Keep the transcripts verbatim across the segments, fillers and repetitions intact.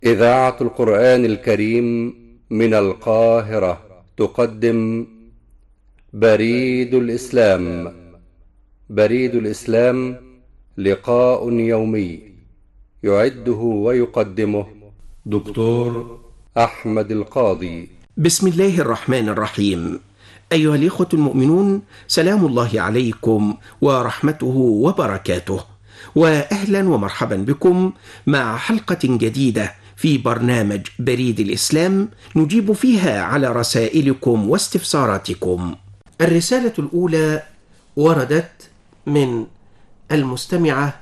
إذاعة القرآن الكريم من القاهرة تقدم بريد الإسلام. بريد الإسلام لقاء يومي يعده ويقدمه دكتور أحمد القاضي. بسم الله الرحمن الرحيم. أيها الإخوة المؤمنون، سلام الله عليكم ورحمته وبركاته، وأهلا ومرحبا بكم مع حلقة جديدة في برنامج بريد الإسلام نجيب فيها على رسائلكم واستفساراتكم. الرسالة الأولى وردت من المستمعة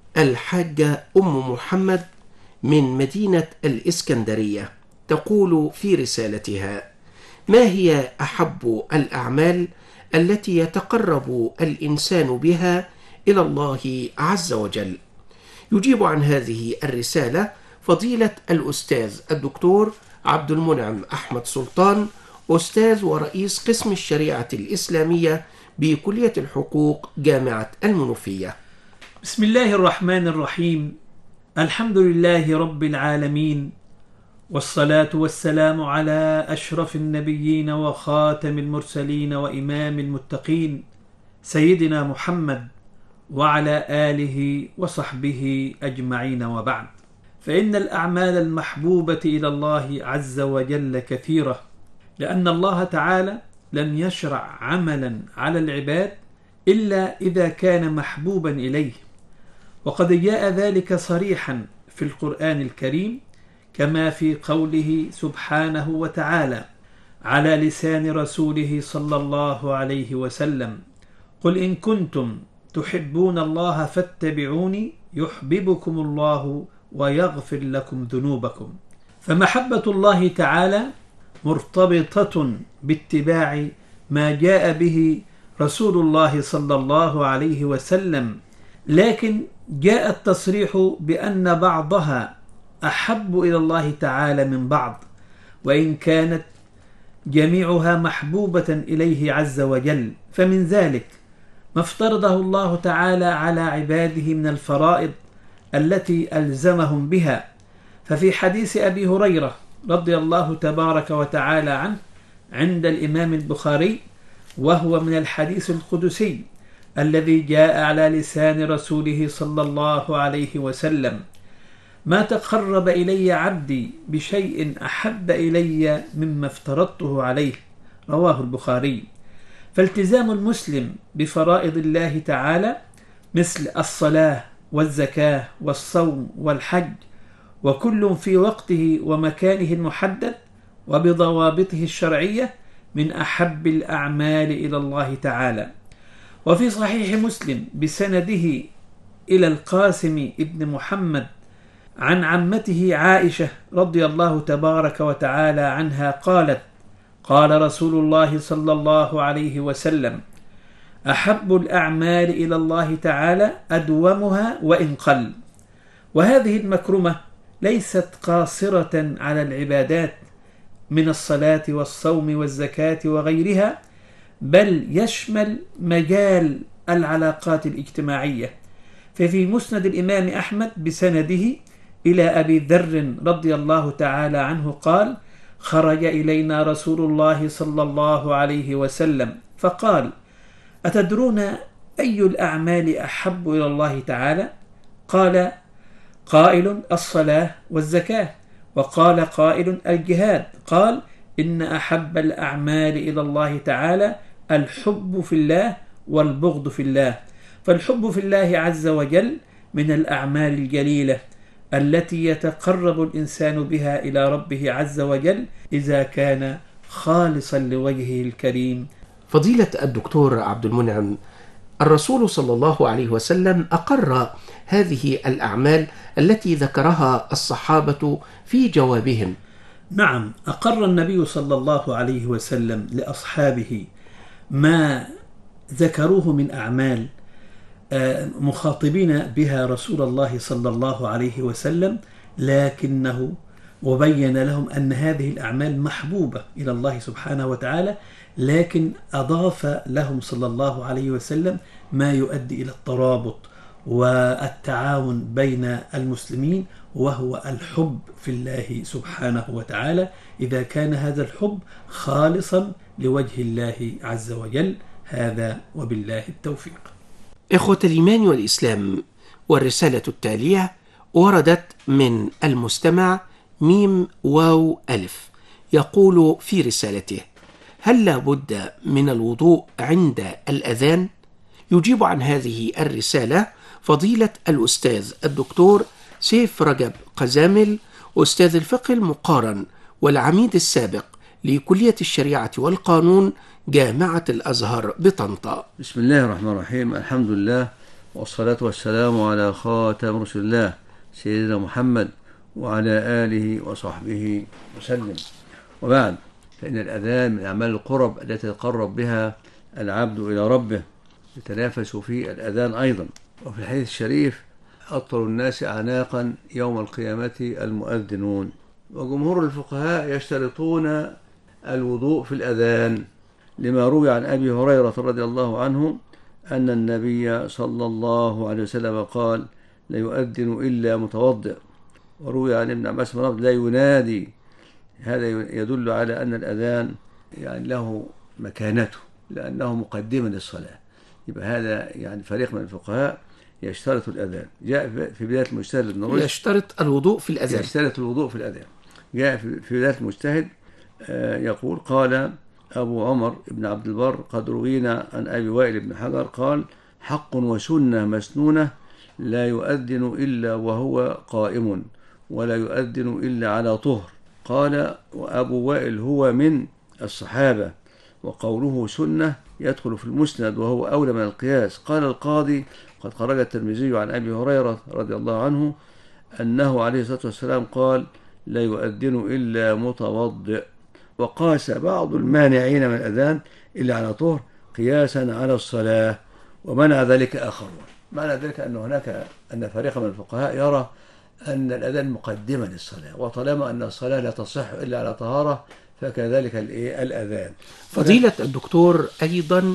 الحاجة أم محمد من مدينة الإسكندرية، تقول في رسالتها: ما هي أحب الأعمال التي يتقرب الإنسان بها إلى الله عز وجل؟ يجيب عن هذه الرسالة فضيلة الأستاذ الدكتور عبد المنعم أحمد سلطان، أستاذ ورئيس قسم الشريعة الإسلامية بكلية الحقوق جامعة المنوفية. بسم الله الرحمن الرحيم. الحمد لله رب العالمين، والصلاة والسلام على أشرف النبيين وخاتم المرسلين وإمام المتقين سيدنا محمد وعلى آله وصحبه أجمعين، وبعد، فإن الأعمال المحبوبة إلى الله عز وجل كثيرة، لأن الله تعالى لم يشرع عملا على العباد إلا إذا كان محبوبا إليه، وقد جاء ذلك صريحا في القرآن الكريم، كما في قوله سبحانه وتعالى على لسان رسوله صلى الله عليه وسلم: قل إن كنتم تحبون الله فاتبعوني يحببكم الله ويغفر لكم ذنوبكم. فمحبة الله تعالى مرتبطة باتباع ما جاء به رسول الله صلى الله عليه وسلم، لكن جاء التصريح بأن بعضها أحب إلى الله تعالى من بعض، وإن كانت جميعها محبوبة إليه عز وجل. فمن ذلك ما افترضه الله تعالى على عباده من الفرائض التي ألزمهم بها. ففي حديث أبي هريرة رضي الله تبارك وتعالى عنه عند الإمام البخاري، وهو من الحديث القدسي الذي جاء على لسان رسوله صلى الله عليه وسلم: ما تقرب إلي عبدي بشيء أحب إلي مما افترضته عليه، رواه البخاري. فالتزام المسلم بفرائض الله تعالى مثل الصلاة والزكاة والصوم والحج، وكل في وقته ومكانه المحدد وبضوابطه الشرعية، من أحب الأعمال إلى الله تعالى. وفي صحيح مسلم بسنده إلى القاسم ابن محمد عن عمته عائشة رضي الله تبارك وتعالى عنها قالت: قال رسول الله صلى الله عليه وسلم: أحب الأعمال إلى الله تعالى أدومها وإن قل. وهذه المكرمة ليست قاصرة على العبادات من الصلاة والصوم والزكاة وغيرها، بل يشمل مجال العلاقات الاجتماعية. ففي مسند الإمام أحمد بسنده إلى أبي ذر رضي الله تعالى عنه قال: خرج إلينا رسول الله صلى الله عليه وسلم فقال: أتدرون أي الأعمال أحب إلى الله تعالى؟ قال قائل: الصلاة والزكاة. وقال قائل: الجهاد. قال: إن أحب الأعمال إلى الله تعالى الحب في الله والبغض في الله. فالحب في الله عز وجل من الأعمال الجليلة التي يتقرب الإنسان بها إلى ربه عز وجل إذا كان خالصا لوجهه الكريم. فضيلة الدكتور عبد المنعم، الرسول صلى الله عليه وسلم أقر هذه الأعمال التي ذكرها الصحابة في جوابهم. نعم، أقر النبي صلى الله عليه وسلم لأصحابه ما ذكروه من أعمال مخاطبين بها رسول الله صلى الله عليه وسلم، لكنه وبين لهم أن هذه الأعمال محبوبة إلى الله سبحانه وتعالى، لكن أضاف لهم صلى الله عليه وسلم ما يؤدي إلى الترابط والتعاون بين المسلمين وهو الحب في الله سبحانه وتعالى، إذا كان هذا الحب خالصا لوجه الله عز وجل. هذا وبالله التوفيق. إخوة الإيمان والإسلام، والرسالة التالية وردت من المستمع ميم واو ألف، يقول في رسالته: هل لا بد من الوضوء عند الأذان؟ يجيب عن هذه الرسالة فضيلة الأستاذ الدكتور سيف رجب قزامل، أستاذ الفقه المقارن والعميد السابق لكلية الشريعة والقانون جامعة الأزهر بطنطا. بسم الله الرحمن الرحيم، الحمد لله والصلاة والسلام على خاتم رسول الله سيدنا محمد وعلى آله وصحبه وسلم، وبعد، فإن الأذان من أعمال القرب التي يتقرب بها العبد إلى ربه، يتنافس في الأذان أيضا. وفي الحديث الشريف: أطول الناس أعناقا يوم القيامة المؤذنون. وجمهور الفقهاء يشترطون الوضوء في الأذان، لما روي عن أبي هريرة رضي الله عنه أن النبي صلى الله عليه وسلم قال: لا يؤذن إلا متوضئ. وروي عن ابن عباس لا ينادي. هذا يدل على أن الأذان يعني له مكانته، لأنه مقدمة للصلاة. يبقى هذا يعني فريق من الفقهاء يشترط الأذان. جاء في بداية المجتهد ابن رشد يشترط الوضوء في الأذان يشترط الوضوء في الأذان. جاء في بداية المجتهد يقول: قال أبو عمر بن عبد البر: قد روينا عن أبي وائل بن حجر قال: حق وسنة مسنونة لا يؤذن إلا وهو قائم، ولا يؤذن إلا على طهر. قال وأبو وائل هو من الصحابة، وقوله سنة يدخل في المسند وهو أولى من القياس. قال القاضي: قد خرج الترمذي عن أبي هريرة رضي الله عنه أنه عليه الصلاة والسلام قال: لا يؤذن إلا متوضئ. وقاس بعض المانعين من الأذان إلا على طهر قياسا على الصلاة، ومنع ذلك آخرون. معنى ذلك أن هناك أن فريق من الفقهاء يرى أن الأذان مقدمة للصلاة، وطالما أن الصلاة لا تصح إلا على طهارة فكذلك الأذان. فضيلة الدكتور، أيضا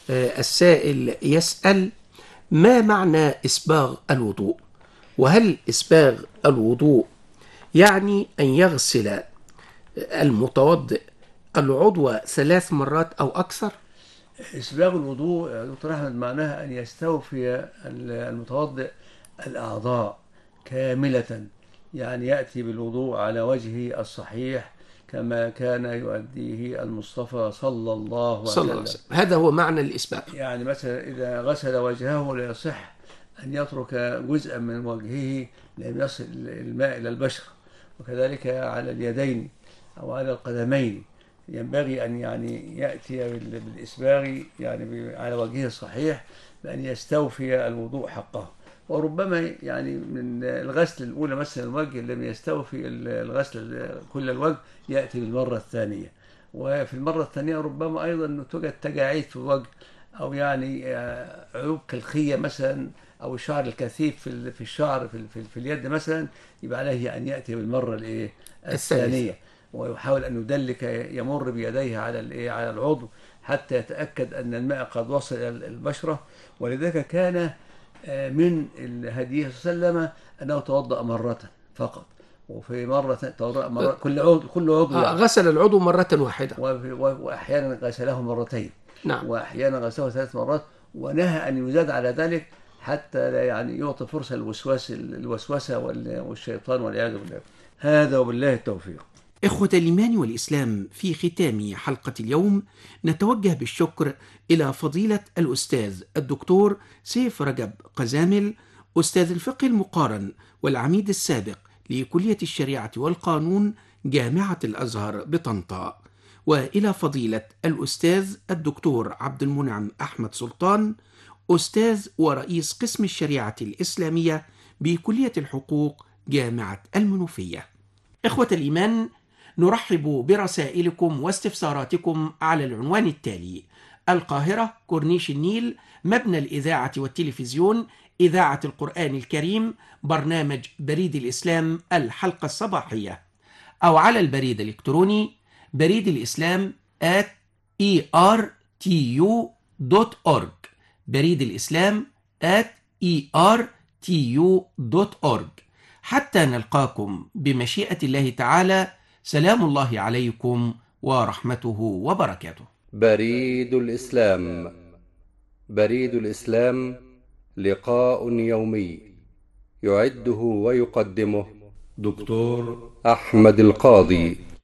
السائل يسأل: ما معنى إسباغ الوضوء؟ وهل إسباغ الوضوء يعني أن يغسل المتوضئ العضو ثلاث مرات أو أكثر؟ إسباغ الوضوء يا دكتور أحمد معناها أن يستوفي المتوضئ الأعضاء كاملة، يعني يأتي بالوضوء على وجهه الصحيح كما كان يؤديه المصطفى صلى الله عليه وسلم. هذا هو معنى الإسباغ. يعني مثلا إذا غسل وجهه لا يصح أن يترك جزءا من وجهه لم يصل الماء إلى البشرة، وكذلك على اليدين أو على القدمين ينبغي أن يعني يأتي بالإسباغ يعني على وجهه الصحيح بأن يستوفي الوضوء حقه. وربما يعني من الغسل الأولى مثلا الوجه لم يستوفي الغسل كل الوجه، يأتي بالمرة الثانية. وفي المرة الثانية ربما أيضا توجد تجاعيد في الوجه، أو يعني عيوب كالخية مثلا، أو الشعر الكثيف في في الشعر في, في, في اليد مثلا، يبقى عليه أن يأتي بالمرة الإيه الثانية، ويحاول أن يدلك يمر بيديه على الإيه على العضو حتى يتأكد أن الماء قد وصل إلى البشرة. ولذلك كان من الهدي صلى الله عليه وسلم أنه توضأ مرة فقط، وفي مرة توضأ مرة كل عضو كل عضو يعني. غسل العضو مرة واحدة، وأحيانا غسله مرتين، نعم، وأحيانا غسله ثلاث مرات، ونهى أن يزاد على ذلك حتى لا يعني يعطي فرصة الوسواس الوسوسة والشيطان والعياذ بالله. هذا وبالله التوفيق. إخوة الإيمان والإسلام، في ختام حلقة اليوم نتوجه بالشكر إلى فضيلة الأستاذ الدكتور سيف رجب قزامل، أستاذ الفقه المقارن والعميد السابق لكلية الشريعة والقانون جامعة الأزهر بطنطا، وإلى فضيلة الأستاذ الدكتور عبد المنعم أحمد سلطان، أستاذ ورئيس قسم الشريعة الإسلامية بكلية الحقوق جامعة المنوفية. إخوة الإيمان، نرحب برسائلكم واستفساراتكم على العنوان التالي: القاهرة، كورنيش النيل، مبنى الإذاعة والتلفزيون، إذاعة القرآن الكريم، برنامج بريد الإسلام الحلقة الصباحية، أو على البريد الإلكتروني بريد الإسلام آت إي آر تي يو دوت أورج، بريد الإسلام آت إي آر تي يو دوت أورج. حتى نلقاكم بمشيئة الله تعالى، سلام الله عليكم ورحمته وبركاته. بريد الإسلام. بريد الإسلام لقاء يومي يعده ويقدمه دكتور أحمد القاضي.